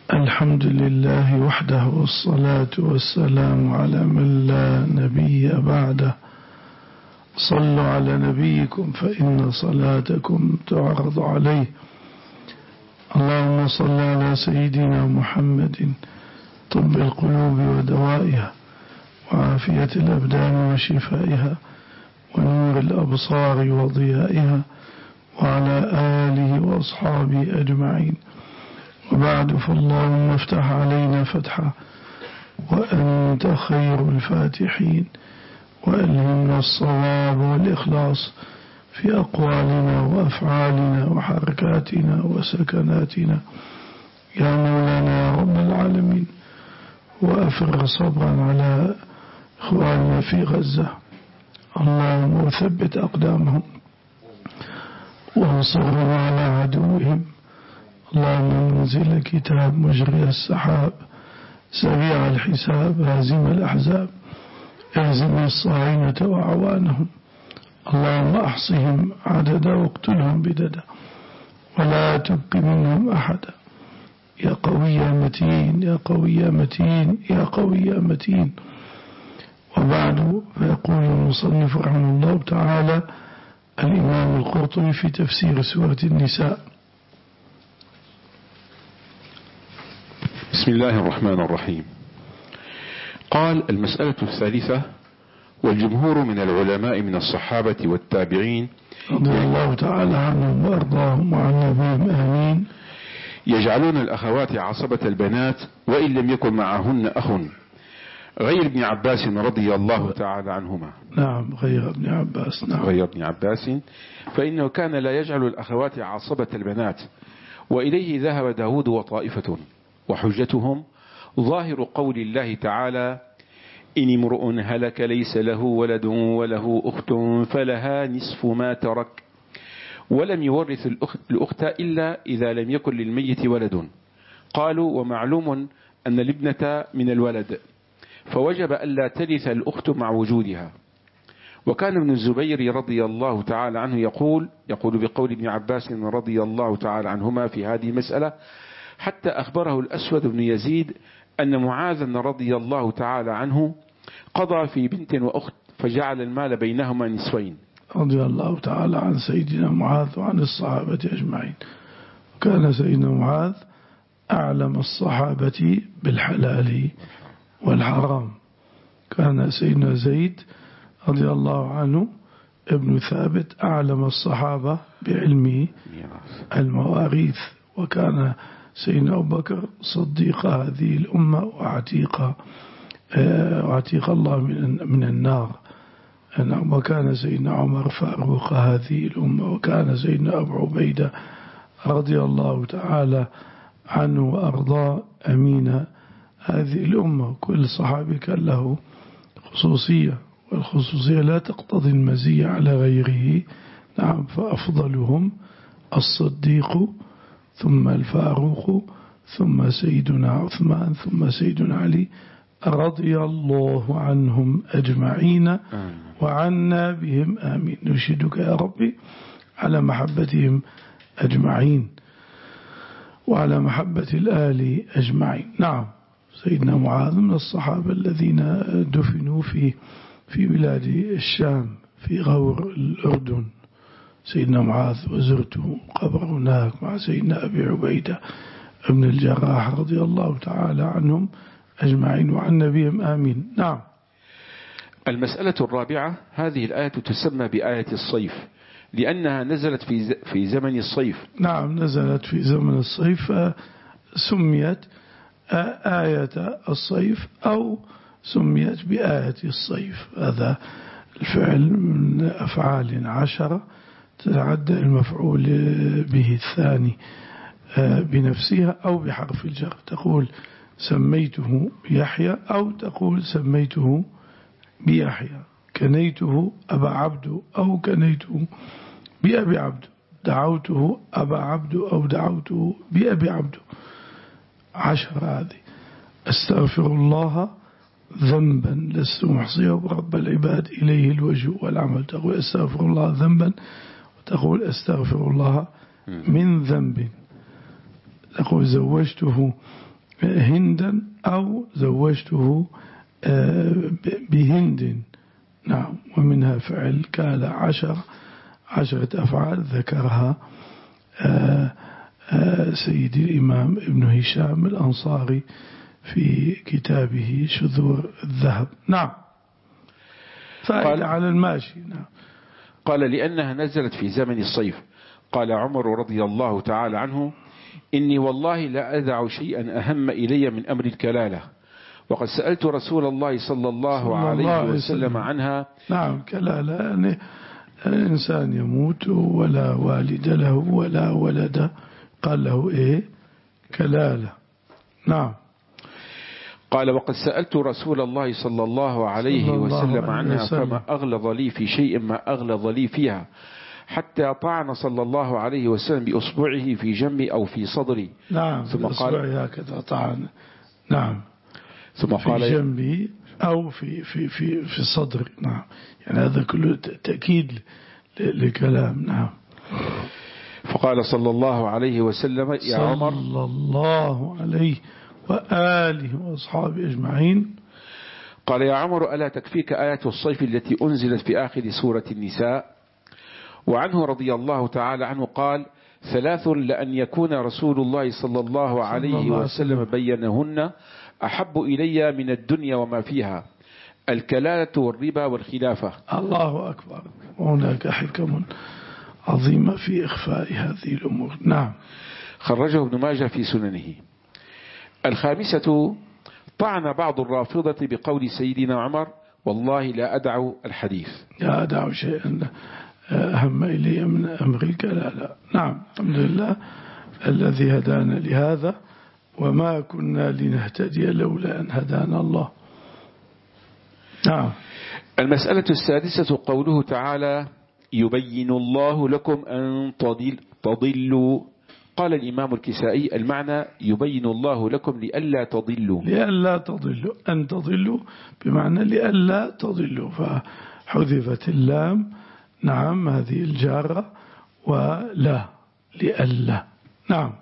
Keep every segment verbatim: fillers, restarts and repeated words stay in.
الحمد لله وحده، والصلاة والسلام على من لا نبي بعده. صلوا على نبيكم فإن صلاتكم تعرض عليه. اللهم صل على سيدنا محمد طب القلوب ودوائها، وعافية الأبدان وشفائها، ونور الأبصار وضيائها، وعلى آله وأصحابه أجمعين. وبعد، فاللهم افتح علينا فتحا، وأنت خير الفاتحين، وألهمنا الصواب والإخلاص في أقوالنا وأفعالنا وحركاتنا وسكناتنا يا مولانا يا رب العالمين. وأفرغ صبرا على إخواننا في غزة، اللهم ثبت أقدامهم وانصرهم على عدوهم. اللهم منزل الكتاب، مجري السحاب، سريع الحساب، هازم الأحزاب، اهزم الصاعنة وأعوانهم. اللهم أحصهم عددا واقتلهم بددا، ولا تبق منهم أحدا. يا قوي يا متين، يا قوي يا متين، يا قوي يا متين. وبعد، فيقول المصنف رحمه الله تعالى الإمام القرطبي في تفسير سورة النساء: بسم الله الرحمن الرحيم. قال: المسألة الثالثة: والجمهور من العلماء من الصحابة والتابعين رضي الله تعالى عنهم وأرضاهم وعنا بهم آمين يجعلون الأخوات عصبة البنات وإن لم يكن معهن أخ، غير ابن عباس رضي الله تعالى عنهما. نعم، غير ابن عباس. نعم، غير ابن عباس، فإنه كان لا يجعل الأخوات عصبة البنات، وإليه ذهب داود وطائفة، وحجتهم ظاهر قول الله تعالى: إن امرؤ هلك ليس له ولد وله أخت فلها نصف ما ترك، ولم يورث الأخت إلا إذا لم يكن للميت ولد. قالوا: ومعلوم أن الابنة من الولد، فوجب ألا ترث الأخت مع وجودها. وكان ابن الزبير رضي الله تعالى عنه يقول يقول بقول ابن عباس رضي الله تعالى عنهما في هذه المسألة، حتى أخبره الأسود بن يزيد أن معاذا رضي الله تعالى عنه قضى في بنت وأخت، فجعل المال بينهما نصفين. رضي الله تعالى عن سيدنا معاذ وعن الصحابة أجمعين. وكان سيدنا معاذ أعلم الصحابة بالحلال والحرام. كان سيدنا زيد رضي الله عنه ابن ثابت أعلم الصحابة بعلم المواريث. وكان سيدنا أبو بكر صديق هذه الأمة وعتيق وعتيق الله من النار. وكان سيدنا عمر فاروق هذه الأمة. وكان سيدنا أبو عبيدة رضي الله تعالى عنه وأرضاه أمين هذه الأمة. كل صحابي كان له خصوصية، والخصوصية لا تقتضي المزية على غيره. نعم، فأفضلهم الصديق، ثم الفاروق، ثم سيدنا عثمان، ثم سيدنا علي رضي الله عنهم أجمعين وعنا بهم آمين. نشهدك يا ربي على محبتهم أجمعين وعلى محبة الآل أجمعين. نعم، سيدنا معاذ من الصحابة الذين دفنوا في في بلاد الشام في غور الأردن. سيدنا معاذ وزرته قبر هناك مع سيدنا أبي عبيدة ابن الجراح رضي الله تعالى عنهم أجمعين وعن نبيهم آمين. نعم. المسألة الرابعة: هذه الآية تسمى بآية الصيف لأنها نزلت في في زمن الصيف. نعم، نزلت في زمن الصيف، سميت آية الصيف أو سميت بآية الصيف. هذا الفعل من أفعال عشرة تتعدى المفعول به الثاني بنفسها أو بحرف الجر. تقول سميته يحيى، أو تقول سميته بيحيى. كنيته أبا عبد، أو كنيته بأبي عبد. دعوته أبا عبد، أو دعوته بأبي عبد. عشر هذه. أستغفر الله ذنبا لست محصيه رب العباد إليه الوجه والعمل. تقول أستغفر الله ذنبا، وتقول أستغفر الله من ذنب. تقول زوجته هندا أو زوجته بهند. نعم. ومنها فعل كال عشر عشرة أفعال ذكرها سيدي الإمام ابن هشام الأنصاري في كتابه شذور الذهب. نعم. فائدة على الماشي. نعم. قال لأنها نزلت في زمن الصيف. قال عمر رضي الله تعالى عنه: إني والله لا أدع شيئا أهم إلي من أمر الكلالة، وقد سألت رسول الله صلى الله, صلى عليه الله وسلم وسلم عنها. نعم. كلالة يعني الإنسان يموت ولا والد له ولا ولد، قال له إيه؟ كلالة. نعم. قال: وقد سألت رسول الله صلى الله عليه صلى الله وسلم عليه عنها وسلم. فما أغلظ لي في شيء ما أغلظ لي فيها، حتى طعن صلى الله عليه وسلم بأصبعه في جنبي أو في صدري. نعم. ثم قال هكذا طعن. نعم. ثم قال في جنبي أو في في في في صدري. نعم. يعني هذا كله تأكيد لكلام. نعم. فقال صلى الله عليه وسلم: يا عمر، صلى الله عليه وآله وأصحابه أجمعين. قال: يا عمر، ألا تكفيك آية الصيف التي أنزلت في آخر سورة النساء؟ وعنه رضي الله تعالى عنه قال: ثلاث لأن يكون رسول الله صلى الله عليه وسلم بينهن أحب إلي من الدنيا وما فيها: الكلالة والربا والخلافة. الله أكبر. وهناك حكم عظيمة في إخفاء هذه الأمور. نعم. خرجه ابن ماجه في سننه. الخامسة: طعن بعض الرافضة بقول سيدنا عمر: والله لا أدع الحديث. لا أدع شيئا أهم إلي من أمريكا. لا لا. نعم. الحمد لله الذي هدانا لهذا، وما كنا لنهتدي لولا أن هدانا الله. نعم. المسألة السادسة: قوله تعالى: يبين الله لكم أن تضلوا. قال الإمام الكسائي: المعنى يبين الله لكم لئلا تضلوا. لئلا تضلوا، أن تضلوا بمعنى لئلا تضلوا، فحذفت اللام. نعم. هذه الجارة ولا لئلا. نعم.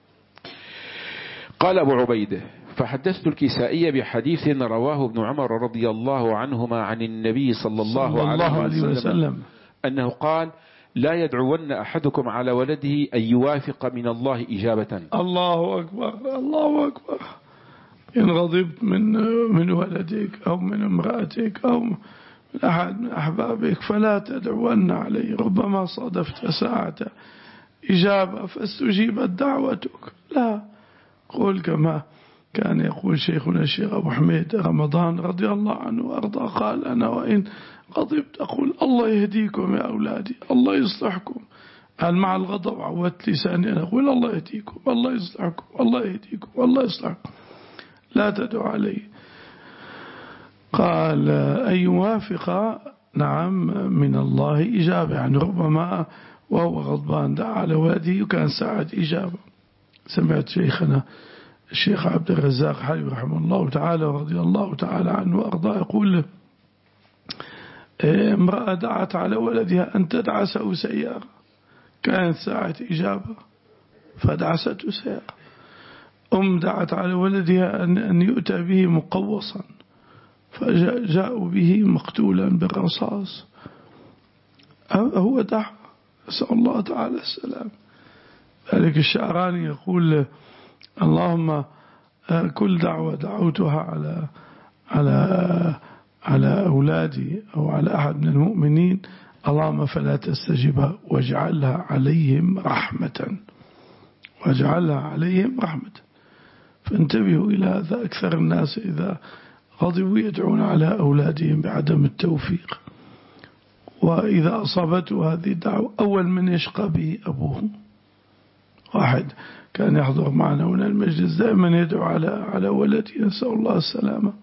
قال أبو عبيدة: فحدثت الكسائي بحديث رواه ابن عمر رضي الله عنهما عن النبي صلى الله, صلى الله عليه, عليه وسلم, وسلم أنه قال: لا يدعون أحدكم على ولده أن يوافق من الله إجابة. الله أكبر. الله أكبر. إن غضبت من من ولدك أو من امرأتك أو من أحد من أحبابك فلا تدعون عليه، ربما صادفت ساعة إجابة فاستجيبت دعوتك. لا، قول كما كان يقول شيخنا الشيخ أبو حميد رمضان رضي الله عنه وأرضاه، قال: أنا وإن غضبت أقول الله يهديكم يا أولادي، الله يصلحكم. قال مع الغضب عودت لساني أن أقول الله يهديكم، الله يصلحكم، الله يهديكم، الله يصلحكم، لا تدعوا عليه. قال: أن يوافق نعم من الله إجابة، يعني ربما وهو غضبان دعا على ولده وكان ساعة إجابة. سمعت شيخنا الشيخ عبد الرزاق حبيب رحمه الله تعالى ورضي الله تعالى عنه وأرضاه يقول: امرأة دعت على ولدها أن تدعسه سيارة، كانت ساعة إجابة فدعسته سيارة. أم دعت على ولدها أن يؤتى به مقوصا فجاءوا به مقتولا بالرصاص. هو دعا، أسأل الله تعالى السلام. ذلك الشعراني يقول: اللهم كل دعوة دعوتها على على على أولادي أو على أحد من المؤمنين اللهم فلا تستجبها واجعلها عليهم رحمة، واجعلها عليهم رحمة. فانتبهوا إلى هذا. أكثر الناس إذا غضبوا يدعون على أولادهم بعدم التوفيق، وإذا أصابته هذه الدعوة أول من يشقى به أبوه. واحد كان يحضر معنا هنا المجلس دائما يدعو على على ولده، نسأل الله السلامة.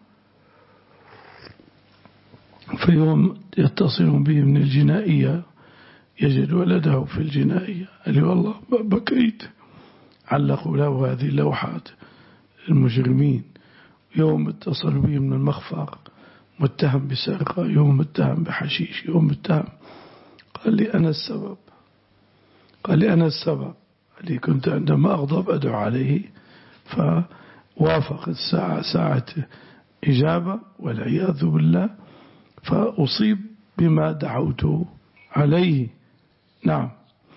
في يوم يتصل به من الجنائية يجد ولده في الجنائية، قال لي والله بكيت. علقوا له هذه اللوحات المجرمين. يوم اتصل به من المخفر متهم بسرقة، يوم متهم بحشيش، يوم متهم. قال لي أنا السبب، قال لي أنا السبب. قال لي كنت عندما أغضب أدعو عليه وافقت الساعة ساعة إجابة والعياذ بالله، فأصيب بما دعوت عليه. نعم.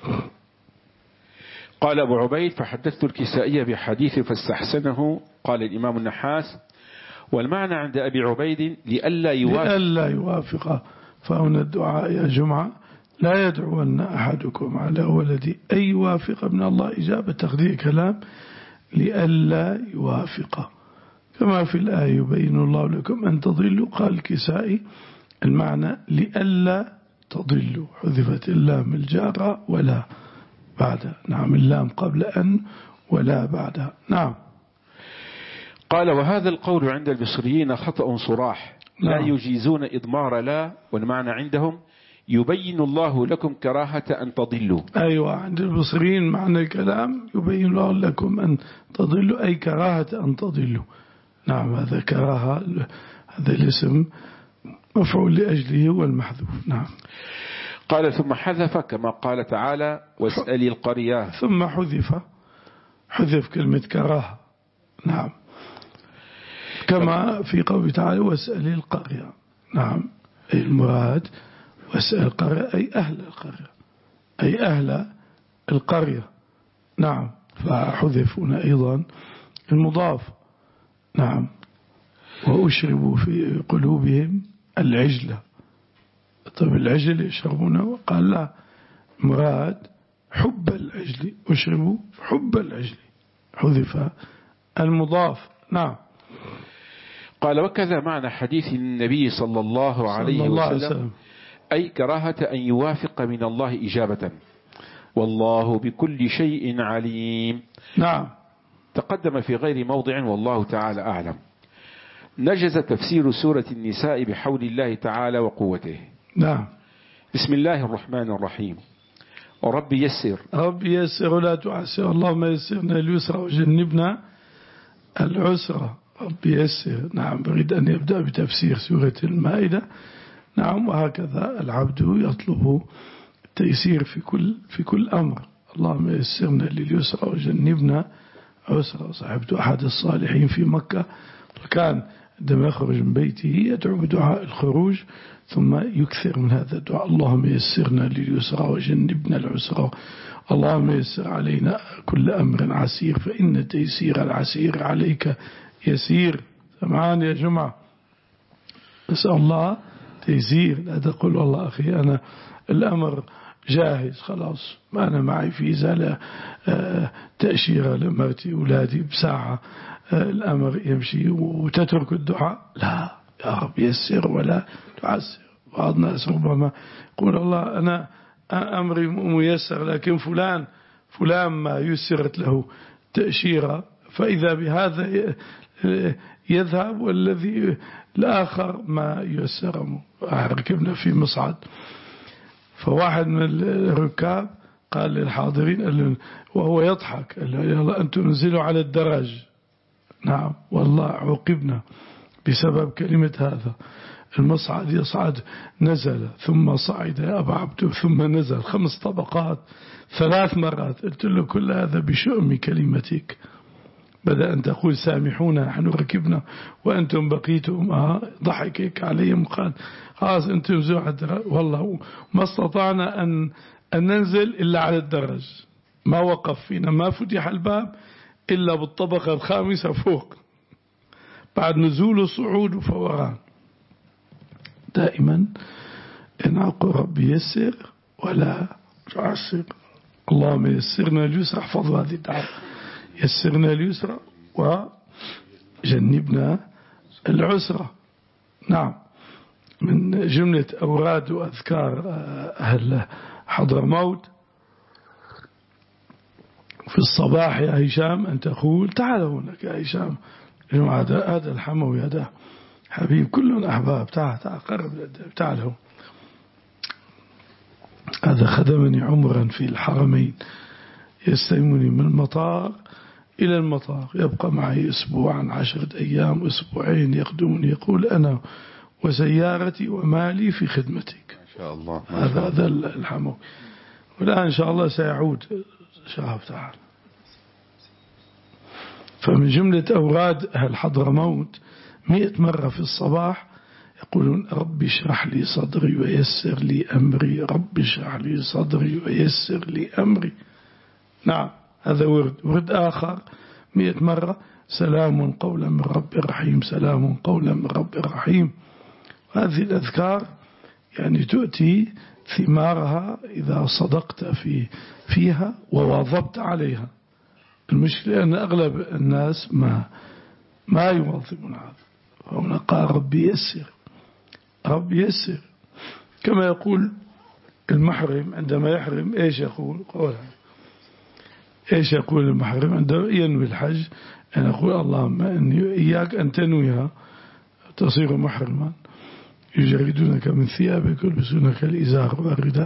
قال أبو عبيد: فحدثت الكسائي بحديث فاستحسنه. قال الإمام النحاس: والمعنى عند أبي عبيد لئلا يوافق, لئلا يوافق. فهنا الدعاء يا جمعة لا يدعون أحدكم على ولدي أن يوافق من الله إجابة، تقدير كلام لئلا يوافق، كما في الآية يبين الله لكم أن تضلوا. قال الكسائي المعنى لئلا تضلوا، حذفت اللام الجارة ولا بعدها. نعم، اللام قبل أن ولا بعدها. نعم. قال: وهذا القول عند البصريين خطأ صراح، لا نعم. يجيزون إضمار لا، والمعنى عندهم يبين الله لكم كراهة أن تضلوا. أيوة، عند البصريين معنى الكلام يبين الله لكم أن تضلوا، أي كراهة أن تضلوا. نعم، هذا كراهة، هذا الاسم مفعول لأجله والمحذوف. نعم. قال: ثم حذف كما قال تعالى: واسأل القرية. ثم حذف حذف كلمة كراهة. نعم، كما في قوله تعالى: واسأل القرية. نعم، أي المراد واسأل القرية أي أهل القرية، أي أهل القرية. نعم، فحذف هنا أيضا المضاف. نعم. وأشربوا في قلوبهم العجلة. طيب العجل يشربونه؟ قال لا، مراد حب العجل، أشربوا حب العجل، حذف المضاف. نعم. قال: وكذا معنى حديث النبي صلى الله عليه صلى الله وسلم, وسلم أي كراهة أن يوافق من الله إجابة، والله بكل شيء عليم. نعم. تقدم في غير موضع والله تعالى أعلم. نجز تفسير سورة النساء بحول الله تعالى وقوته. نعم. بسم الله الرحمن الرحيم. رب يسر رب يسر ولا تعسر، اللهم يسرنا اليسر وجنبنا العسر. رب يسر. نعم، بريد أن يبدأ بتفسير سورة المائدة. نعم، وهكذا العبد يطلب التيسير في كل في كل أمر. اللهم يسرنا لليسر وجنبنا عسر. صاحبت أحد الصالحين في مكة، وكان عندما يخرج من بيته يدعو بدعاء الخروج، ثم يكثر من هذا الدعاء: اللهم يسرنا لليسر وجنبنا العسر، اللهم يسر علينا كل أمر عسير، فإن تيسير العسير عليك يسير. سمعان يا جماعة، أسأل الله تيسير. لا تقول والله أخي أنا الأمر جاهز خلاص، ما أنا معي في إزالة تأشيرة لمرتي أولادي بساعة، الأمر يمشي وتترك الدعاء. لا، يا رب يسر ولا تعسر. بعض الناس ربما يقول الله أنا أمري ميسر، لكن فلان فلان ما يسرت له تأشيرة، فإذا بهذا يذهب والذي الآخر ما يسر. ركبنا في مصعد، فواحد من الركاب قال للحاضرين وهو يضحك: يلا أنتم انزلوا على الدرج. نعم، والله عوقبنا بسبب كلمة هذا. المصعد يصعد، نزل ثم صعد يا أبا عبده ثم نزل، خمس طبقات ثلاث مرات. قلت له كل هذا بشؤم كلمتك. بدأ أن تقول سامحونا نحن ركبنا وأنتم بقيتم. آه ضحكك عليهم، قال خلاص أنتم زوعد. والله ما استطعنا أن, أن ننزل إلا على الدرج، ما وقف فينا، ما فتح الباب إلا بالطبقة الخامسة فوق، بعد نزول وصعود وفوران. دائما إن أقول ربي يسر ولا تعسر. اللهم يسرنا اليسر. احفظوا هذه الدعوة: يسرنا اليسر وجنبنا العسر. نعم، من جملة أوراد وأذكار أهل حضرموت في الصباح يا هشام أن تقول: تعالوا هناك يا هشام، هذا الحموي هذا حبيب، كلنا أحباب، تعال تعال قرب، تعالوا. هذا خدمني عمرا في الحرمين، يستلمني من المطار إلى المطار، يبقى معي أسبوعا، عشرة أيام، أسبوعين، يخدمني، يقول: أنا وسيارتي ومالي في خدمتك. ما شاء الله. هذا هذا الحمو. والآن إن شاء الله سيعود شهر تعالى. فمن جملة أوراد أهل حضرموت مئة مرة في الصباح يقولون رب اشرح لي صدري ويسر لي أمري، رب اشرح لي صدري ويسر لي أمري. نعم هذا ورد. ورد آخر مئة مرة سلام قولا من رب رحيم، سلام قولا من رب رحيم. هذه الأذكار يعني تؤتي ثمارها إذا صدقت في فيها وواظبت عليها. المشكلة أن أغلب الناس ما ما يواظبون هذا. فهنا قال ربي يسر، ربي يسر. كما يقول المحرم عندما يحرم إيش يقول؟ قولها إيش يقول المحرم عندما ينوي الحج؟ أن يقول اللهم إني إياك أن تنويها تصير محرما، يجردونك من ثيابك يلبسونك الإزار والرداء.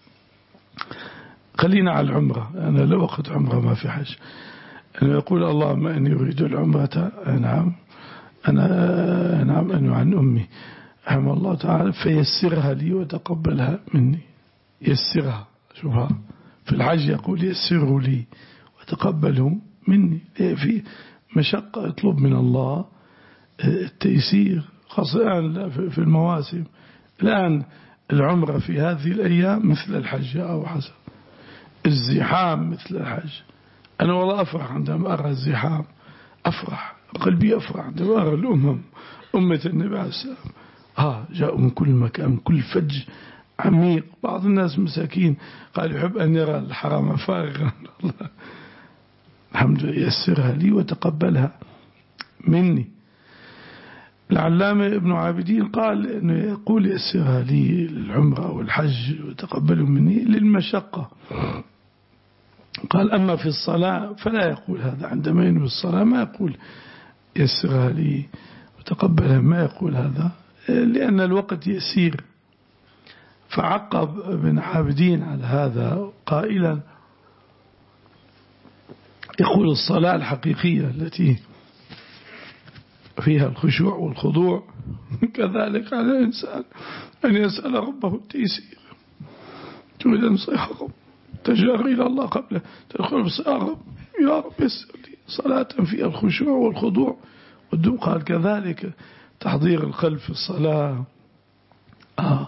خلينا على العمرة، أنا لو وقت عمرة ما في حج، أنه يقول اللهم إني أريد العمرة، نعم أنا نعم أنه عن أمي رحمه الله تعالى فيسرها لي وتقبلها مني. يسرها، شوفها في الحج يقول يسره لي وتقبله مني. في مشقة اطلب من الله التيسير، خاصة الآن في المواسم. الآن العمرة في هذه الأيام مثل الحج أو حسب الزحام مثل الحج. أنا والله أفرح عندما أرى الزحام، أفرح قلبي أفرح عندما أرى الأمم أمة النبي عليه السلام ها جاءوا من كل مكان، من كل فج عميق. بعض الناس مساكين قال يحب أن يرى الحرام فارغا. الحمد لله يسرها لي وتقبلها مني. العلامة ابن عابدين قال أنه يقول يسرها لي العمرة والحج وتقبله مني للمشقة. قال أما في الصلاة فلا يقول هذا، عندما ينوي الصلاة ما يقول يسرها لي وتقبلها، ما يقول هذا لأن الوقت يسير. فعقب ابن عابدين على هذا قائلا يقول الصلاة الحقيقية التي فيها الخشوع والخضوع كذلك على الإنسان أن يسأل ربه التيسير. تريد أن رب تجار إلى الله قبل تدخل يا رب يا رب يسر لي صلاة فيها الخشوع والخضوع والدم. قال كذلك تحضير القلب في الصلاة آه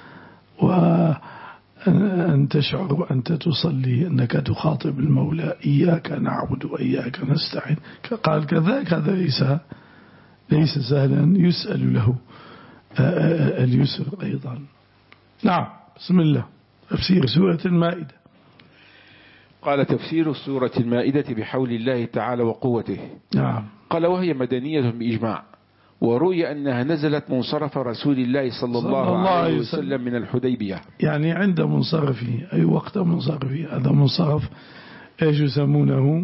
وأن تشعر وأنت تصلي أنك تخاطب المولى إياك نعبد وإياك نستعين. قال كذلك هذا ليس ليس سهلا يسأل له اليسر أيضا. نعم بسم الله. تفسير سورة المائدة. قال تفسير سورة المائدة بحول الله تعالى وقوته. نعم. قال وهي مدنية بإجماع، وروي أنها نزلت منصرف رسول الله صلى, صلى الله, الله عليه وسلم من الحديبية، يعني عند منصرفه أي وقت منصرفه. هذا منصرف ايش يسمونه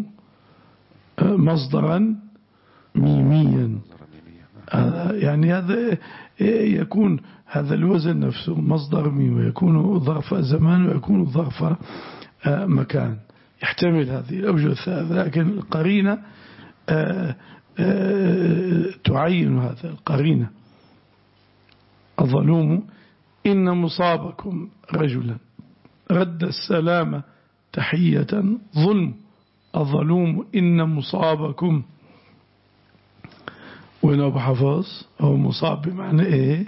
مصدرا ميميا. يعني هذا يكون هذا الوزن نفسه مصدر ميم، ويكون ظرف زمان ويكون ظرف مكان، يحتمل هذه الأوجه الثلاثة. لكن القرينة تعين هذا. القرينة الظلوم إن مصابكم رجلا رد السلام تحية ظلم. الظلوم إن مصابكم، وين أبو حفظ هو مصاب بمعنى إيه؟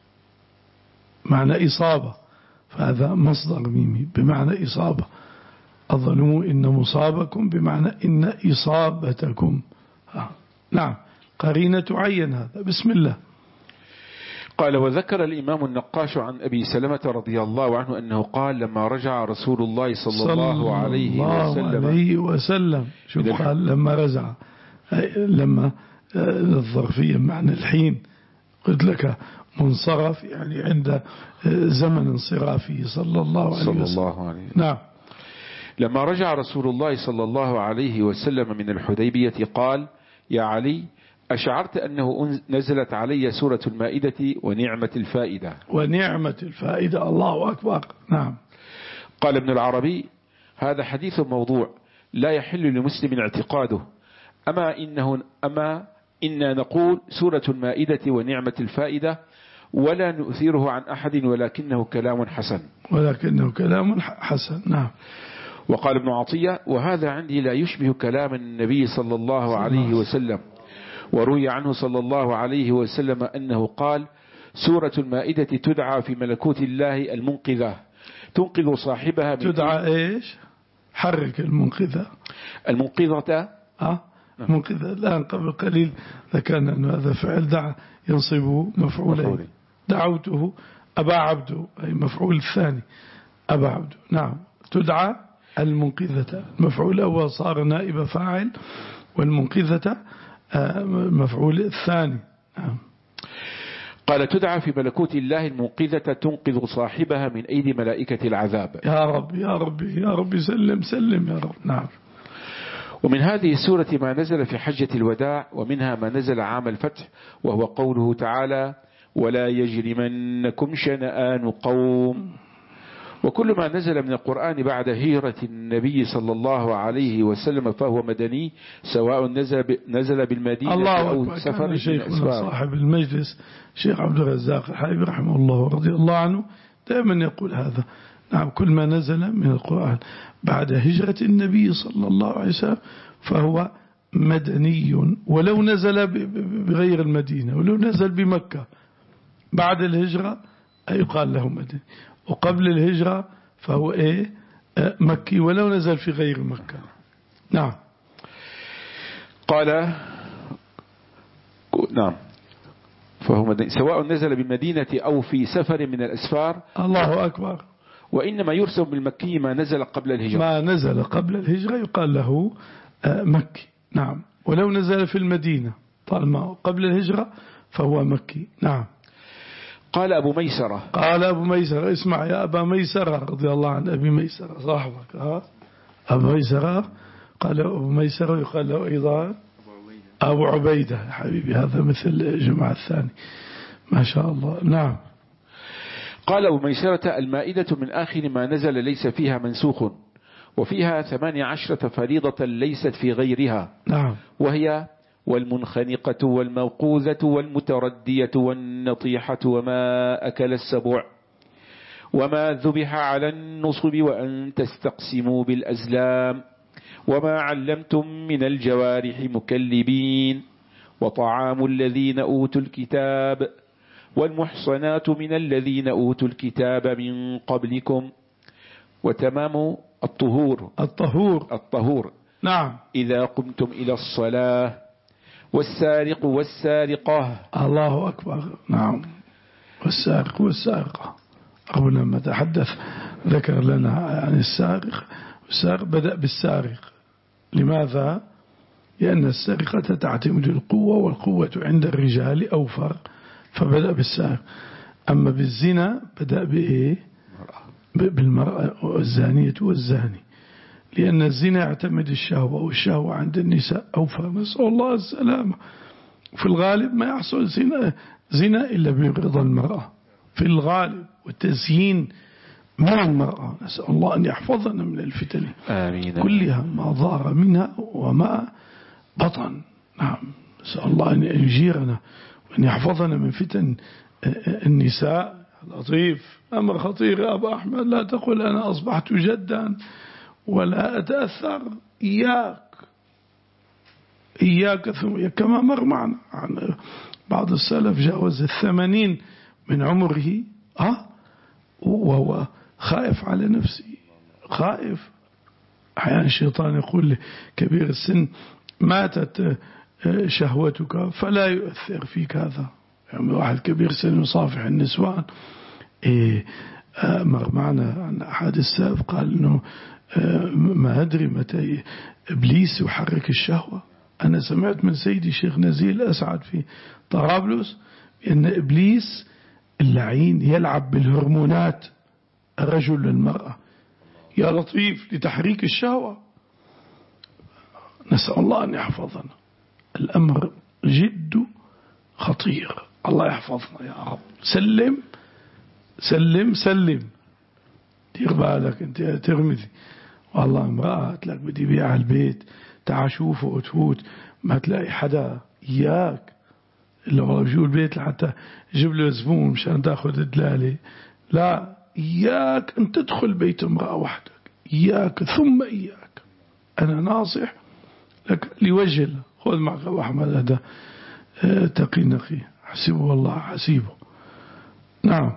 معنى إصابة، فهذا مصدر ميمي بمعنى إصابة. الظلوم إن مصابكم بمعنى إن إصابتكم. آه. نعم قرينة تعين هذا. بسم الله. قال وذكر الإمام النقاش عن أبي سلمة رضي الله عنه أنه قال لما رجع رسول الله صلى, صلى الله عليه الله وسلم, عليه وسلم شوف قال لما رجع لما الظرفية معنى الحين، قلت لك منصرف يعني عند زمن انصرافه صلى الله عليه صلى وسلم. الله عليه. نعم. لما رجع رسول الله صلى الله عليه وسلم من الحديبية قال يا علي أشعرت أنه نزلت علي سورة المائدة ونعمة الفائدة. ونعمة الفائدة الله أكبر. نعم. قال ابن العربي هذا حديث موضوع لا يحل لمسلم اعتقاده. أما إنه أما إنا نقول سورة المائدة ونعمة الفائدة ولا نؤثره عن أحد ولكنه كلام حسن. ولكنه كلام حسن. نعم. وقال ابن عطية: وهذا عندي لا يشبه كلام النبي صلى الله عليه وسلم. وروي عنه صلى الله عليه وسلم أنه قال: سورة المائدة تدعى في ملكوت الله المنقذة، تنقذ صاحبها من تدعى إيش؟ حرك المنقذة المنقذة أه؟ منقذة. الآن قبل قليل ذكرنا أن هذا فعل دعا ينصب مفعولين. دعوته أبا عبده أي مفعول الثاني أبا عبده. نعم، تدعى المنقذة، المفعول الأول صار نائب فاعل، والمنقذة مفعول الثاني. نعم. قال: تدعى في ملكوت الله المنقذة، تنقذ صاحبها من أيدي ملائكة العذاب. يا رب يا رب يا رب سلم سلم يا رب. نعم. ومن هذه السورة ما نزل في حجة الوداع، ومنها ما نزل عام الفتح، وهو قوله تعالى: ولا يجرمنكم شنآن قوم. وكل ما نزل من القرآن بعد هجرة النبي صلى الله عليه وسلم فهو مدني، سواء نزل نزل بالمدينة الله أو سفر. شيخنا صاحب المجلس شيخ عبد الرزاق الحبيب رحمه الله ورضي الله عنه دائما يقول هذا. نعم، كل ما نزل من القرآن بعد هجرة النبي صلى الله عليه وسلم فهو مدني، ولو نزل بغير المدينة، ولو نزل بمكة بعد الهجرة يقال له مدني، وقبل الهجرة فهو إيه مكي ولو نزل في غير مكة. نعم. قال: نعم، فهو مدني سواء نزل بالمدينة أو في سفر من الأسفار. الله أكبر. وإنما يرسم بالمكي ما نزل قبل الهجرة. ما نزل قبل الهجرة يقال له مكي. نعم. ولو نزل في المدينة طالما قبل الهجرة فهو مكي. نعم. قال أبو ميسرة قال أبو ميسرة اسمع يا أبا ميسرة رضي الله عن أبي ميسرة صاحبك. ها أبو ميسرة قال أبو ميسرة يقال له أيضا أبو عبيدة. يا حبيبي هذا مثل الجماعة الثاني ما شاء الله. نعم. قال أبو ميسرة: المائدة من آخر ما نزل ليس فيها منسوخ، وفيها ثمانية عشرة فريضة ليست في غيرها. نعم. وهي: والمنخنقة والموقوذة والمتردية والنطيحة وما أكل السبع وما ذبح على النصب وأن تستقسموا بالأزلام وما علمتم من الجوارح مكلبين وطعام الذين أوتوا الكتاب والمحصنات من الذين أوتوا الكتاب من قبلكم وتمام الطهور الطهور الطهور نعم. إذا قمتم إلى الصلاة والسارق والسارقة. الله أكبر. نعم. والسارق والسارقة. قبل ما تحدث ذكر لنا عن السارق. السارق بدأ بالسارق. لماذا؟ لأن السرقة تعتمد القوة، والقوة عند الرجال أوفر، فبدأ بالسارق. أما بالزنا بدأ بإيه؟ بالمرأة والزانية والزاني، لأن الزنا يعتمد الشهوة، والشهوة عند النساء أوفر، نسأل الله السلامة. في الغالب ما يحصل زنا, زنا إلا برضا المرأة في الغالب، والتزيين مع المرأة. نسأل الله أن يحفظنا من الفتن آمين. كلها ما ظهر منها وما بطن. نعم. نسأل الله أن يجيرنا وأن يحفظنا من فتن النساء. لطيف أمر خطير يا أبا أحمد، لا تقل أنا أصبحت جدا ولا أتأثر. إياك إياك ثم كما مر معنا عن بعض السلف جاوز الثمانين من عمره أه وهو خائف على نفسه، خائف. أحيانا الشيطان يقول لكبير السن ماتت شهوتك فلا يؤثر فيك هذا. يعني واحد كبير سن يصافح النسوان. إيه مر معنا عن أحد السلف قال إنه ما أدري متى إبليس يحرك الشهوة. أنا سمعت من سيدي الشيخ نزيل أسعد في طرابلس أن إبليس اللعين يلعب بالهرمونات الرجل للمرأة، يا لطيف، لتحريك الشهوة. نسأل الله أن يحفظنا. الأمر جد خطير. الله يحفظنا يا رب. سلم سلم سلم. دير بالك انت يا ترمذي، والله امرأة تلاقي بدي بيع البيت، تعال شوفه وتفوت ما تلاقي حدا. إياك إلا والله بجوا البيت لحتى يجيب له زبون مشان تاخذ الدلالة. لا، إياك أن تدخل بيت امرأة وحدك، إياك ثم إياك، أنا ناصح لك لوجه الله، خذ معك أبو أحمد هذا تقي نقي حسبه الله حسيبه. نعم.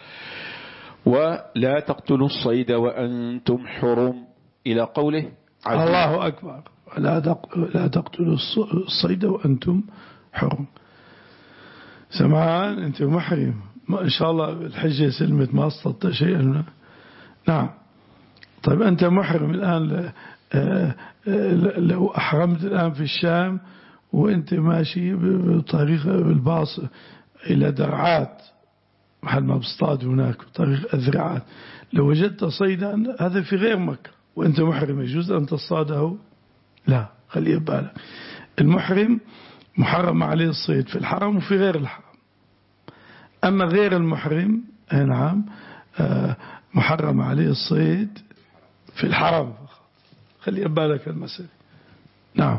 ولا تقتلوا الصيد وأنتم حرم إلى قوله الله أكبر. لا تقتلوا الصيد وأنتم حرم. سمعان أنت محرم ما إن شاء الله الحجة سلمت ما اصطدت شيئا. نعم. طيب أنت محرم الآن، لو أحرمت الآن في الشام وأنت ماشي بطريق بالباص إلى درعات محل ما بصطاد هناك بطريق أذرعات، لو وجدت صيدا هذا في غير مكة وأنت محرم يجوز أن تصطاده؟ لا، خليه بالك. المحرم محرم عليه الصيد في الحرم وفي غير الحرم. أما غير المحرم نعم محرم عليه الصيد في الحرم فقط. خليه بالك المسألة. نعم.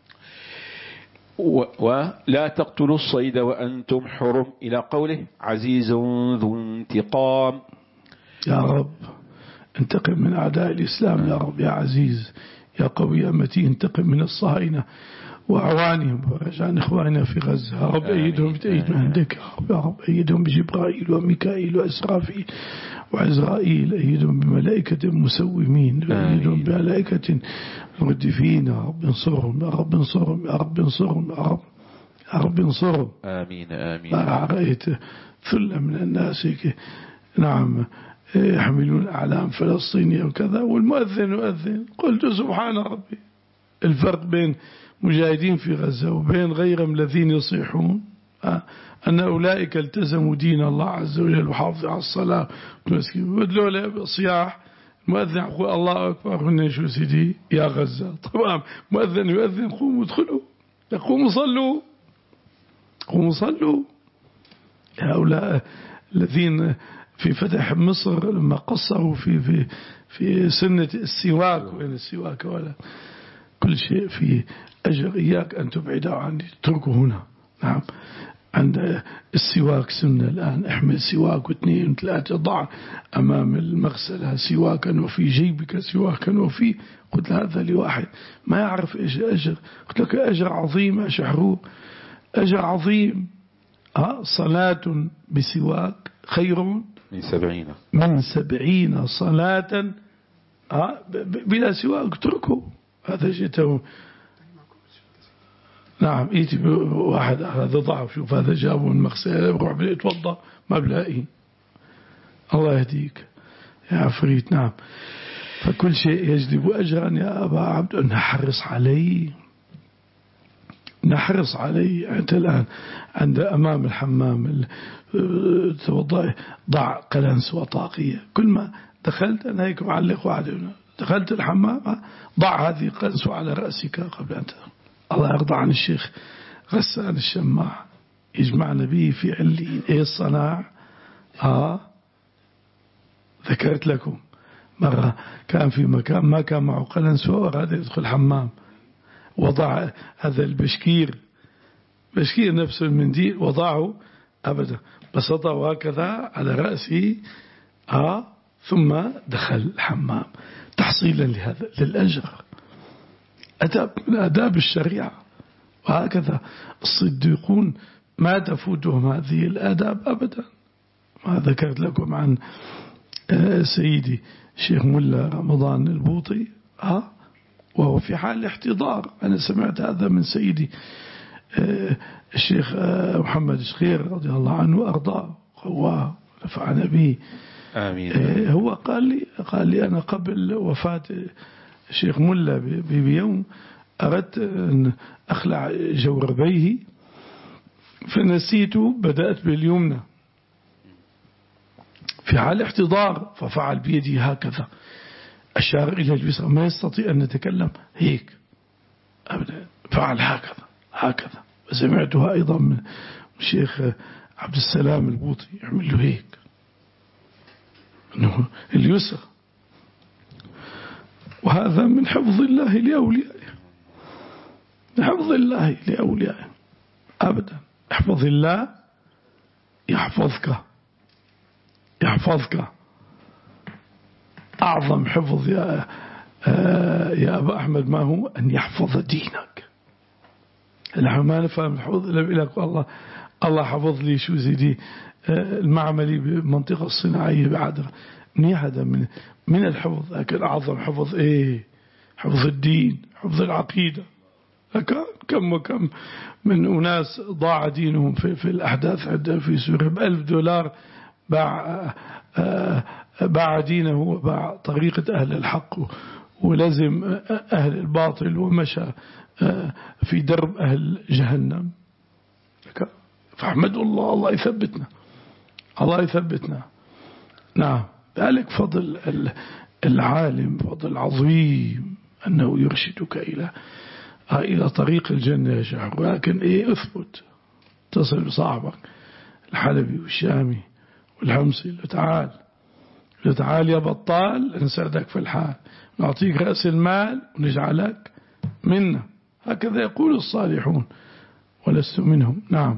ولا تقتلوا الصيد وأنتم حرم إلى قوله عزيز ذو انتقام. يا رب انتقم من أعداء الإسلام يا رب، يا عزيز يا قوي يا متين، انتقم من الصهاينة وأعوانهم ورجعان إخواننا في غزة يا رب، أيدهم بتأيد من عندك يا رب، يا رب أيدهم بجبرائيل وميكائيل وإسرافيل وعزرائيل، أيدهم بملائكة مسومين، أيدهم بملائكة مردفين يا رب، انصرهم يا رب، انصرهم يا رب، انصرهم يا رب، يا رب انصرهم. آمين آمين. ما رأيت ثلة من الناس نعم يحملون أعلام فلسطينية وكذا والمؤذن يؤذن. قلت سبحان ربي، الفرق بين مجاهدين في غزة وبين غيرهم الذين يصيحون أن أولئك التزموا دين الله عز وجل وحافظوا على الصلاة ودلوا له بصياح. المؤذن يقول الله أكبر، هن شو سيدي يا غزة، طبعا مؤذن يؤذن قوموا ادخلوا، قوموا صلوا، قوموا صلوا. هؤلاء الذين في فتح مصر لما قصروا في في في سنة السواك، وين السواك ولا كل شيء في أجر، إياك أن تبعد عني، اتركه هنا. نعم. عند السواك سنة الآن، احمل سواك واثنين وثلاثة، ضع أمام المغسلة سواكا وفي جيبك سواكا وفي، قلت هذا لواحد ما يعرف إيش أجر، قلت لك أجر عظيم يا شحرور، أجر عظيم. ها صلاة بسواك خير من سبعين من سبعين صلاة ها بلا سواك، اتركه هذا جيته. نعم. ايتي واحد هذا ضعف، شوف هذا جابه من مغسله بروح بيتوضا ما بلاقيه. الله يهديك يا عفريت. نعم. فكل شيء يجلب أجرا يا أبا عبد، نحرص عليه نحرص عليه. أنت الآن عند أمام الحمام توضأ، ضع قلنس وطاقية، كل ما دخلت أنا هيك معلق واحد، دخلت الحمام ضع هذه قلنس على رأسك قبل أن تدخل. الله يرضى عن الشيخ غسان الشماع يجمعنا به في علين. ايه الصناع؟ آه ذكرت لكم مرة كان في مكان ما كان معه قلنس وأراد يدخل الحمام، وضع هذا البشكير بشكير نفسه المنديل وضعه أبدا بسطه هكذا على رأسه آه ثم دخل الحمام تحصيلا لهذا للأجر. أداب من آداب الشريعة. وهكذا الصديقون ما تفوتهم هذه الآداب أبدا. ما ذكرت لكم عن سيدي الشيخ ملا رمضان البوطي آه وهو في حال احتضار. أنا سمعت هذا من سيدي الشيخ محمد شخير رضي الله عنه وأرضاه قواه نفعنا به آمين. هو قال لي قال لي أنا قبل وفاة الشيخ ملا بيوم أردت أن أخلع جوربيه فنسيت، بدأت باليمنى في حال احتضار ففعل بيدي هكذا، أشار إلى اليسرى، ما يستطيع أن نتكلم هيك أبدا، فعل هكذا هكذا. وسمعتها أيضا من الشيخ عبد السلام البوطي يعمل له هيك أنه اليسرى. وهذا من حفظ الله لأوليائه، من حفظ الله لأوليائه أبدا. احفظ الله يحفظك يحفظك أعظم حفظ يا يا أبا أحمد ما هو؟ أن يحفظ دينك. نحن ما نفهم الحفظ إلا بيقول لك والله الله حفظ لي شو زيدي المعملي بالمنطقة الصناعية بعدها منيح. هذا من من الحفظ، لكن أعظم حفظ إيه؟ حفظ الدين، حفظ العقيدة. كم وكم من أناس ضاع دينهم في, في الأحداث عندنا في سوريا بألف دولار باع باع دينه وباع طريقة أهل الحق ولزم أهل الباطل ومشى في درب أهل جهنم. فاحمدوا الله، الله يثبتنا، الله يثبتنا. نعم، ذلك فضل العالم، فضل عظيم أنه يرشدك إلى إلى طريق الجنة يا شيخ. ولكن إيه، أثبت، اتصل بصاحبك الحلبي والشامي والحمصي، تعال تعال يا بطال نساعدك في الحال، نعطيك رأس المال ونجعلك منا. هكذا يقول الصالحون ولست منهم. نعم.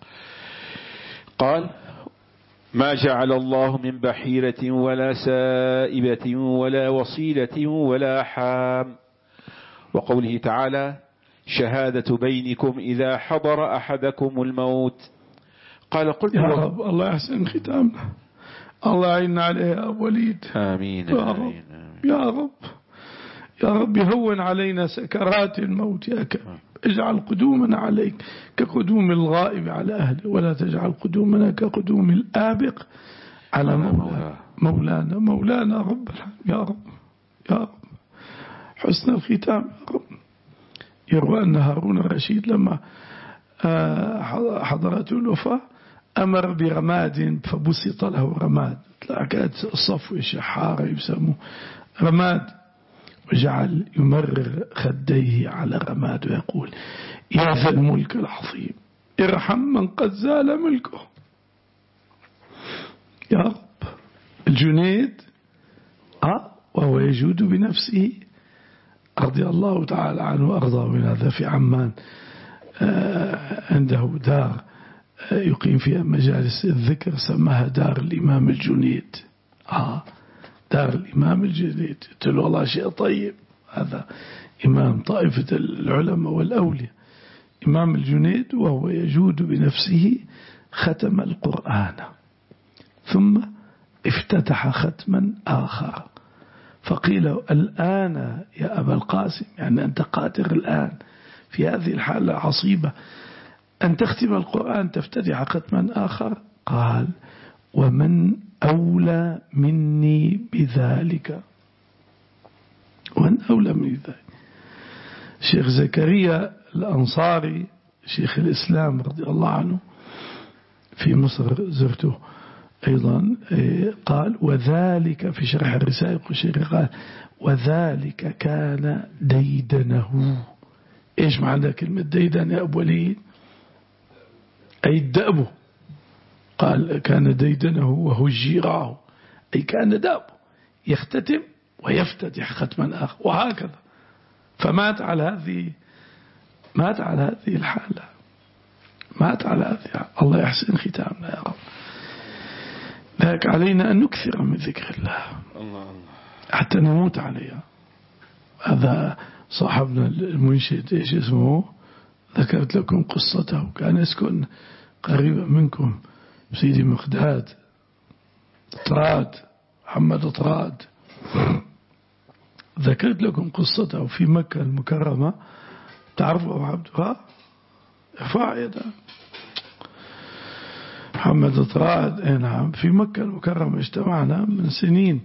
قال: ما جعل الله من بحيرة ولا سائبة ولا وصيلة ولا حام. وقوله تعالى: شهادة بينكم إذا حضر أحدكم الموت. قال: قلت يا رب الله يحسن ختامنا، الله يعيننا عليه يا أبو وليد. آمين. يا رب يا رب يا رب يهون علينا سكرات الموت يا كريم. اجعل قدومنا عليك كقدوم الغائب على أهله، ولا تجعل قدومنا كقدوم الآبق على مولانا مولانا مولانا رب العالمين. يا رب يا رب حسن الختام يا رب. يروى أن هارون الرشيد لما حضرته الوفاة أمر برماد فبسط له رماد، كانت صفوة شحارة يسموه رماد، وجعل يمرر خديه على رماد ويقول: يا ذا الملك العظيم ارحم من قد زال ملكه. يا رب. الجنيد آه وهو يجود بنفسه رضي الله تعالى عنه وأرضاه من هذا في عمان، آه عنده دار آه يقيم فيها مجالس الذكر سماها دار الإمام الجنيد. آه دار الإمام الجنيد. قلت له والله شيء طيب، هذا إمام طائفة العلماء والأولياء إمام الجنيد، وهو يجود بنفسه ختم القرآن ثم افتتح ختما آخر، فقيل الآن يا أبا القاسم، يعني أنت قادر الآن في هذه الحالة العصيبة أن تختم القرآن تفتتح ختما آخر؟ قال: ومن أولى مني بذلك، ومن أولى مني بذلك. شيخ زكريا الأنصاري شيخ الإسلام رضي الله عنه في مصر زرته أيضا، قال: وذلك في شرح الرسائل الشيخ قال: وذلك كان ديدنه. إيش معنى كلمة ديدن يا أبو وليد؟ أي الدأب. قال: كان ديدنه وهجيراه، أي كان دأب يختتم ويفتتح ختما آخر، وهكذا. فمات على هذه مات على هذه الحالة مات على هذه. الله يحسن ختامنا يا رب. لذلك علينا أن نكثر من ذكر الله حتى نموت عليها. هذا صاحبنا المنشد إيش اسمه، ذكرت لكم قصته، كان يسكن قريبا منكم، سيدي مقداد طراد، محمد طراد. ذكرت لكم قصته في مكة المكرمة. تعرفوا أبو عبد الوهاب؟ ارفع يده. محمد طراد اي نعم، في مكة المكرمة اجتمعنا من سنين.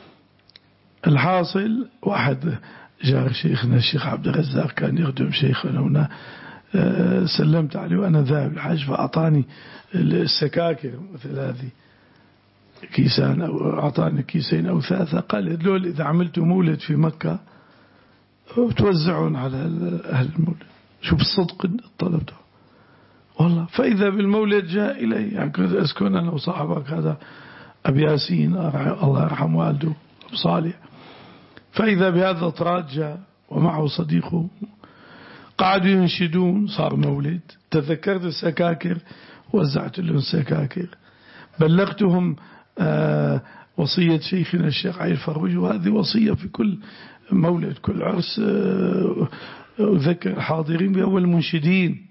الحاصل واحد جار شيخنا الشيخ عبد الرزاق كان يخدم شيخنا هنا، سلمت عليه وأنا ذاهب الحج، فأعطاني السكاكر مثل هذه كيسان، أو أعطاني كيسين أو ثلاثة، قال: لول إذا عملت مولد في مكة توزعون على أهل المولد. شوف الصدق الطلب ده والله. فإذا بالمولد جاء إلي، يعني كنت أسكن أنا وصاحبك هذا أبي ياسين الله يرحم والده أبو صالح، فإذا بهذا طراد جاء ومعه صديقه، قعدوا ينشدون، صار مولد. تذكرت السكاكر، وزعت لهم السكاكر، بلغتهم وصية شيخنا الشيخ عيل فروج، وهذه وصية في كل مولد كل عرس أذكر الحاضرين بها والمنشدين.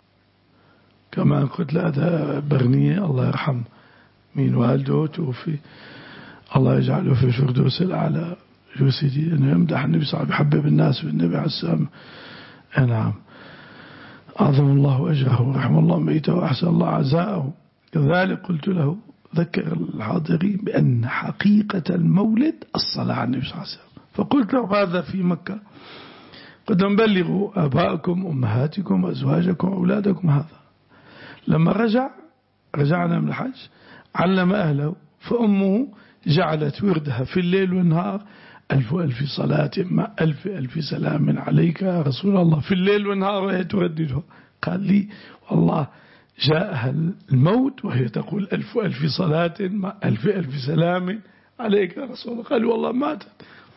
كما قلت لها برنية الله يرحم مين والده توفي، الله يجعله في الفردوس الأعلى، شو سيدي أنه يمدح النبي صلى الله عليه وسلم، يحبب الناس بالنبي عليه السلام. نعم، أعظم الله أجره ورحم الله ميته وأحسن الله عزاءه. كذلك قلت له ذكر الحاضرين بأن حقيقة المولد الصلاة على النبي صلى الله عليه وسلم. فقلت له هذا في مكة قد نبلغوا آباءكم أمهاتكم أزواجكم أولادكم هذا. لما رجع رجعنا من الحج علم أهله، فأمه جعلت وردها في الليل والنهار ألف ألف صلاة مع ألف ألف سلام عليك يا رسول الله، في الليل والنهار وهي ترددها. قال لي والله جاءها الموت وهي تقول ألف ألف صلاة مع ألف ألف سلام عليك يا رسول الله. قال والله ماتت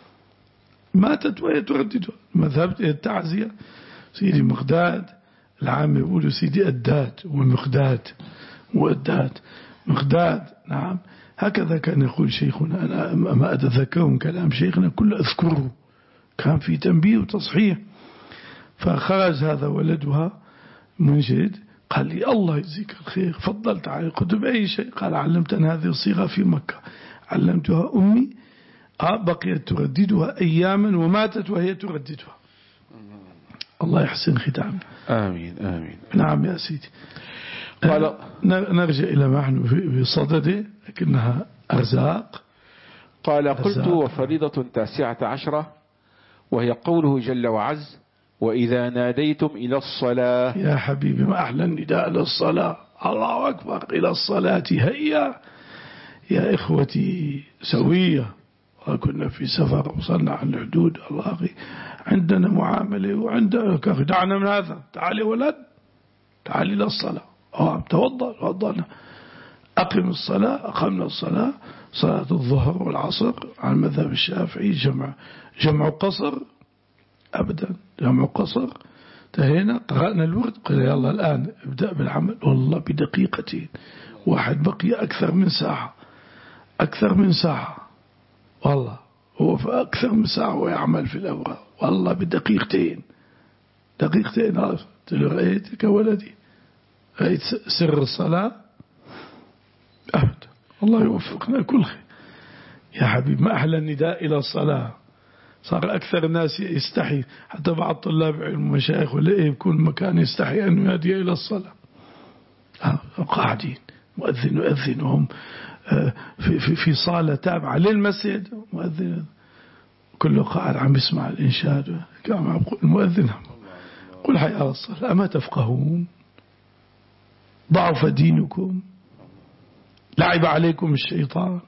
ماتت وهي ترددها. مذهبت إلى التعزية سيدي مقداد، العام يقولوا سيدي أداد ومقداد وأداد مقداد. نعم، هكذا كان يقول شيخنا. أنا ما أتذكر من كلام شيخنا كل أذكره، كان في تنبيه وتصحيح. فخرج هذا ولدها منشد، قال لي الله يجزيك الخير، فضلت علي. قلت بأي شيء؟ قال علمتنا هذه الصيغة في مكة، علمتها أمي بقيت ترددها أياما وماتت وهي ترددها. الله يحسن ختام. آمين آمين. نعم يا سيدي. قال نرجع إلى ما نحن في صدده، لكنها أرزاق. قال قلت وفريضة تاسعة عشرة، وهي قوله جل وعز وإذا ناديتم إلى الصلاة. يا حبيبي ما أحلى النداء إلى الصلاة، الله أكبر، إلى الصلاة هيا يا إخوتي سوية. وكنا في سفر وصلنا عن الحدود، الله أخي عندنا معاملة وعندك دعنا من هذا، تعالي ولد تعالي إلى الصلاة. أوه توضأ توضأنا، أقم الصلاة، أقمنا الصلاة، صلاة الظهر والعصر على المذهب الشافعي جمع جمع قصر أبدا، جمع قصر. انتهينا قرأنا الورد، قال يلا الآن ابدأ بالعمل. والله بدقيقتين، واحد بقي أكثر من ساعة أكثر من ساعة والله هو في أكثر من ساعة ويعمل في الأوراق، والله بدقيقتين دقيقتين. قلت له رأيتك ولدي، رأيت سر الصلاة أبدا. الله يوفقنا كل خير يا حبيب. ما أحلى النداء إلى الصلاة، صار أكثر الناس يستحي، حتى بعض طلاب علم مشايخ ولا إيه بكون مكان يستحي أن ينادي إلى الصلاة. قاعدين مؤذن يؤذن وهم في في في صالة تابعة للمسجد، مؤذن كله قاعد عم يسمع الإنشاد. كما المؤذن قل حي على الصلاة، أما تفقهون؟ ضعف دينكم، لعب عليكم الشيطان،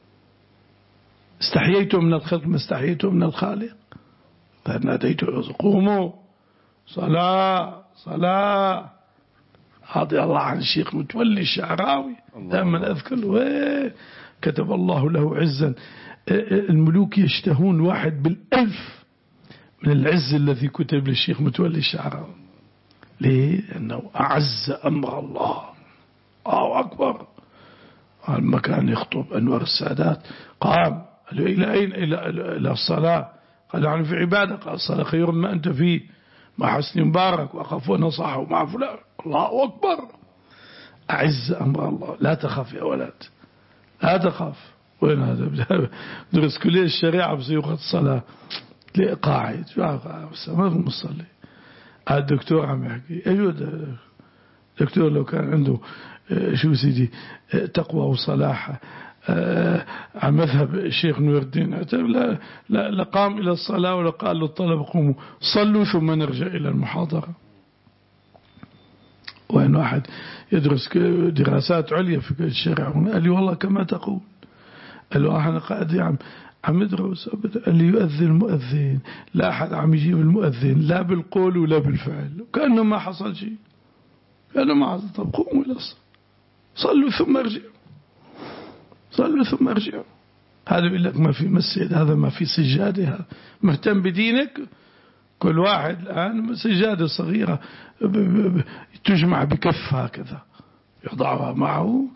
استحييتم من الخلق ما استحييتم من الخالق. فناديتم قوموا صلاة صلاة. رضي الله عن الشيخ متولي الشعراوي دائما أذكر، كتب الله له عزا. الملوك يشتهون واحد بالألف من العز الذي كتب للشيخ متولي الشعراوي. ليه؟ لأنه أعز أمر الله. الله أكبر. المكان يخطب أنور السادات، قام قال إلى أين؟ إلى, إلى الصلاة. قال يعني في عبادة. قال الصلاة خير ما أنت فيه، مع حسن مبارك وأخف ونصح ومع فلان. الله أكبر. أعز أمر الله، لا تخاف يا ولد لا تخاف. وين هذا؟ درس كلية الشريعة بصيغة الصلاة، تلاقي قاعد ما هو مصلي. الدكتور عم يحكي ايوه دكتور لو كان عنده شو سيدي تقوى وصلاح على مذهب الشيخ نور الدين لا لا لقام إلى الصلاة ولا قال للطلبة قوموا صلوا ثم نرجع إلى المحاضرة. وين واحد يدرس دراسات عليا في الشرع قال لي والله كما تقول. قال له احنا قاعد عم عم ندرس. قال لي يؤذن المؤذن، لا أحد عم يجيب المؤذن لا بالقول ولا بالفعل، كأنه ما حصل شيء. كأنه ما حصل. طب قوموا إلى الصلاة، صلوا ثم ارجعوا، صلوا ثم ارجعوا. هذا بيقول لك ما في مسجد، هذا ما في سجادة. هذا مهتم بدينك. كل واحد الآن سجادة صغيرة تجمع بكف هكذا يضعها معه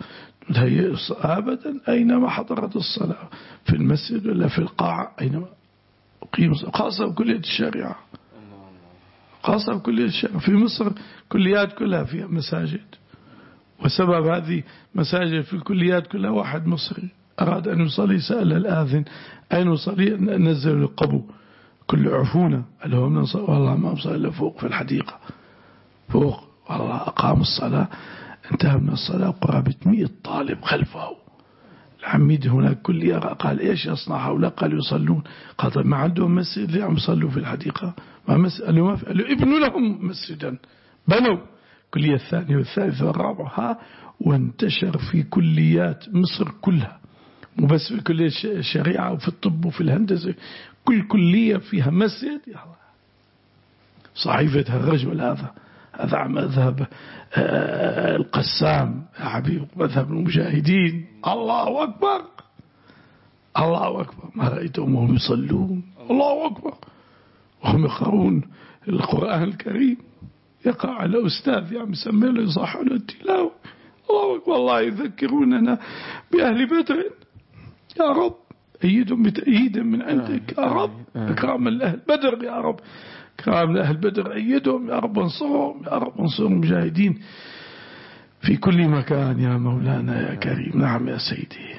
أبدا، أينما حضرت الصلاة في المسجد ولا في القاعة، أينما أقيم، خاصة بكلية الشريعة، خاصة بكلية الشريعة في مصر كليات كلها فيها مساجد، وسبب هذه مساجد في الكليات كلها واحد مصري أراد أن يصلي سأل الآذن أين يصلي، نزل القبو كل عفونة قال له من صلى، والله ما أصلي فوق في الحديقة فوق، والله أقام الصلاة، انتهى من الصلاة قرابة مئة طالب خلفه. العميد هناك كلية قال إيش يصنع هؤلاء؟ قال يصلون. قال طيب ما عندهم مسجد ليه عم يصلوا في الحديقة؟ ما مسجد؟ قال له ما في، قال له ابنوا لهم مسجدا، بنوا كلية الثانية والثالثة والرابعة، ها وانتشر في كليات مصر كلها، مو بس في كلية الشريعة وفي الطب وفي الهندسة، كل كلية فيها مسجد. يا الله، صحيفة الرجل هذا هذا مذهب القسام يا حبيب، مذهب المجاهدين. الله أكبر، الله أكبر، ما رأيتهم وهم يصلون، الله أكبر، وهم يقرؤون القرآن الكريم، يقع على أستاذ يعني مسمى له يصح له التلاوة. الله أكبر، والله يذكروننا بأهل بدر. يا رب أيدهم بتأييد من عندك يا رب، إكرام الأهل بدر يا رب، كرام أهل بدر أيدهم يا رب، انصرهم يا رب، انصر المجاهدين في كل مكان يا مولانا يا كريم. نعم يا سيدي.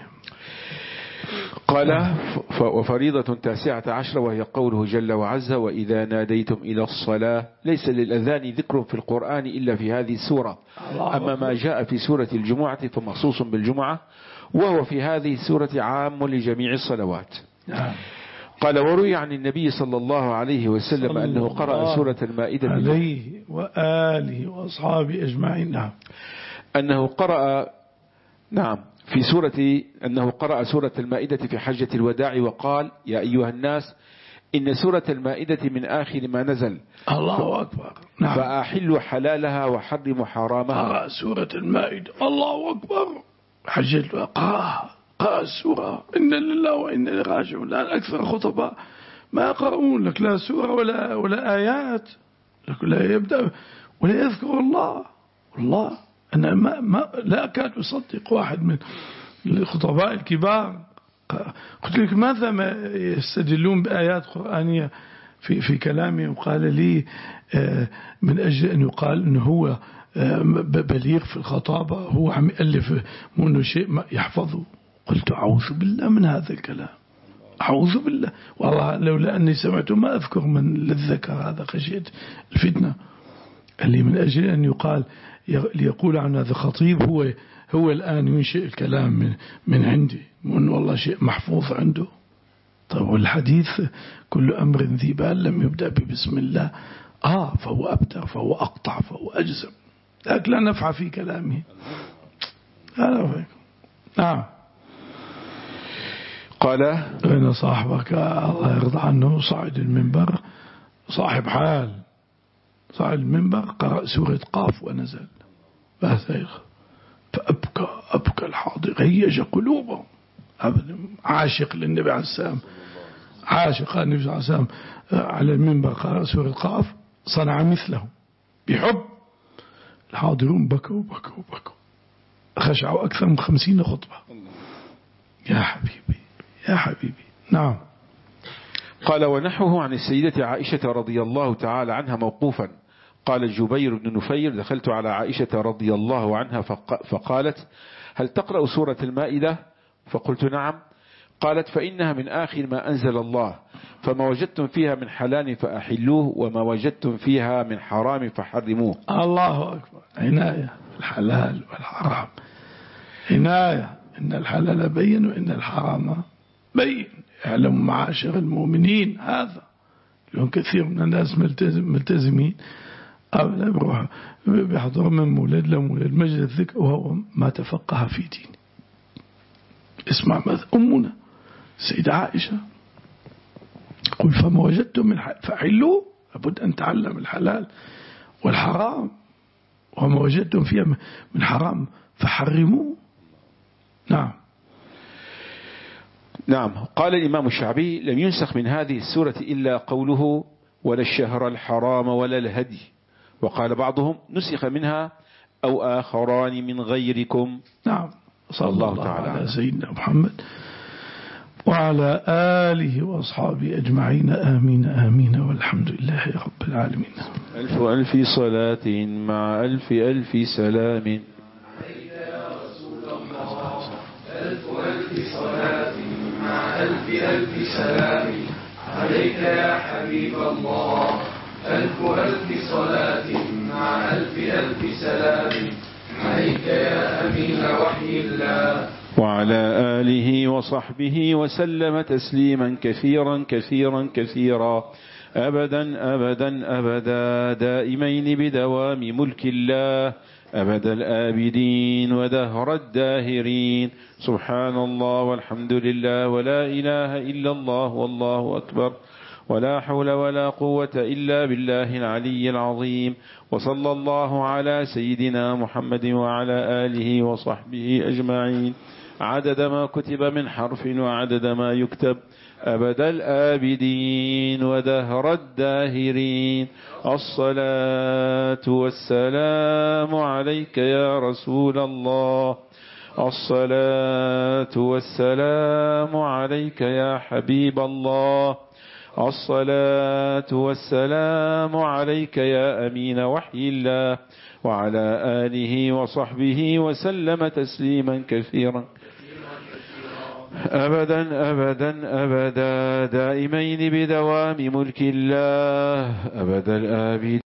قال وفريضة تاسعة عشر وهي قوله جل وعز وإذا ناديتم إلى الصلاة. ليس للأذان ذكر في القرآن إلا في هذه السورة، أما ما جاء في سورة الجمعة فمخصوص بالجمعة، وهو في هذه السورة عام لجميع الصلوات. قال وروي عن النبي صلى الله عليه وسلم أنه قرأ سورة المائدة عليه وآله وأصحابه أجمعين. نعم أنه قرأ نعم في سورة أنه قرأ سورة المائدة في حجة الوداع وقال يا أيها الناس إن سورة المائدة من آخر ما نزل. الله أكبر. نعم. فأحلوا حلالها وحرموا حرامها. قرأ سورة المائدة. الله أكبر. حجة الوداع قرأ السورة إن لله وإنا إليه راجعون. الآن أكثر خطباء ما يقرؤون لك لا سورة ولا ولا آيات، لك لا يبدأ ولا يذكر الله. والله أنا ما ما لا أكاد أصدق واحد من الخطباء الكبار قلت لك ماذا ما يستدلون بآيات قرآنية في في كلامي، وقال لي من أجل أن يقال أنه هو بليغ في الخطابة، هو عم يألف منه شيء ما يحفظه. قلت أعوذ بالله من هذا الكلام، أعوذ بالله والله، لولا أني سمعته ما أذكر من الذكر هذا، خشيت الفتنة. قال لي من أجل أن يقال ليقول عن هذا خطيب هو هو الآن ينشئ الكلام من من عندي، من والله شيء محفوظ عنده. طيب والحديث كل أمر ذي بال لم يبدأ ببسم الله آه فهو أبتر فهو أقطع فهو أجزم، لكن لا نفع في كلامه. نعم. قال إن صاحبك الله يرضى عنه صعد المنبر، صاحب حال صعد المنبر قرأ سورة قاف ونزل بس فأبكى أبكى الحاضر، هيج قلوبهم. عاشق للنبي عليه السلام، عاشق النبي عليه السلام على المنبر قرأ سورة قاف صنع مثله بحب. الحاضرون بكوا بكوا بكوا خشعوا أكثر من خمسين خطبة. يا حبيبي يا حبيبي. نعم. قال ونحوه عن السيدة عائشة رضي الله تعالى عنها موقوفا. قال جبير بن نفير دخلت على عائشة رضي الله عنها فقالت هل تقرأ سورة المائدة؟ فقلت نعم. قالت فإنها من آخر ما أنزل الله، فما وجدتم فيها من حلال فأحلوه وما وجدتم فيها من حرام فحرموه. الله أكبر. عناية الحلال والحرام، عناية. إن الحلال بين وإن الحرام بين. اعلموا معاشر المؤمنين هذا. لأن كثير من الناس ملتزم ملتزمين أبدا بروح بيحضر من مولد لمولد مجلس الذكر وهو ما تفقه في دين. اسمع ماذا أمنا السيدة عائشة قل فما وجدتم من فحلوا، لابد أن تعلم الحلال والحرام، وما وجدتم فيها من حرام فحرموه. نعم. نعم. قال الإمام الشعبي لم ينسخ من هذه السورة إلا قوله ولا الشهر الحرام ولا الهدي. وقال بعضهم نسخ منها أو آخران من غيركم. نعم صلى الله, الله تعالى على سيدنا محمد وعلى آله وأصحابه أجمعين. آمين آمين والحمد لله رب العالمين. ألف ألف صلاة مع ألف ألف سلام عليك يا رسول الله. ألف ألف صلاة مع ألف ألف سلام عليك يا حبيب الله. ألف ألف صلاة مع ألف ألف سلام عليك يا أمين وحي الله. وعلى آله وصحبه وسلم تسليما كثيرا كثيرا كثيرا أبدا أبدا أبدا دائمين بدوام ملك الله أبد الآبدين ودهر الداهرين. سبحان الله والحمد لله ولا إله إلا الله والله أكبر ولا حول ولا قوة إلا بالله العلي العظيم. وصلى الله على سيدنا محمد وعلى آله وصحبه أجمعين عدد ما كتب من حرف وعدد ما يكتب أبد الآبدين ودهر الداهرين. الصلاة والسلام عليك يا رسول الله. الصلاة والسلام عليك يا حبيب الله. الصلاة والسلام عليك يا أمين وحي الله وعلى آله وصحبه وسلم تسليما كثيرا أبدا أبدا أبدا دائمين بدوام ملك الله أبد الآبدين.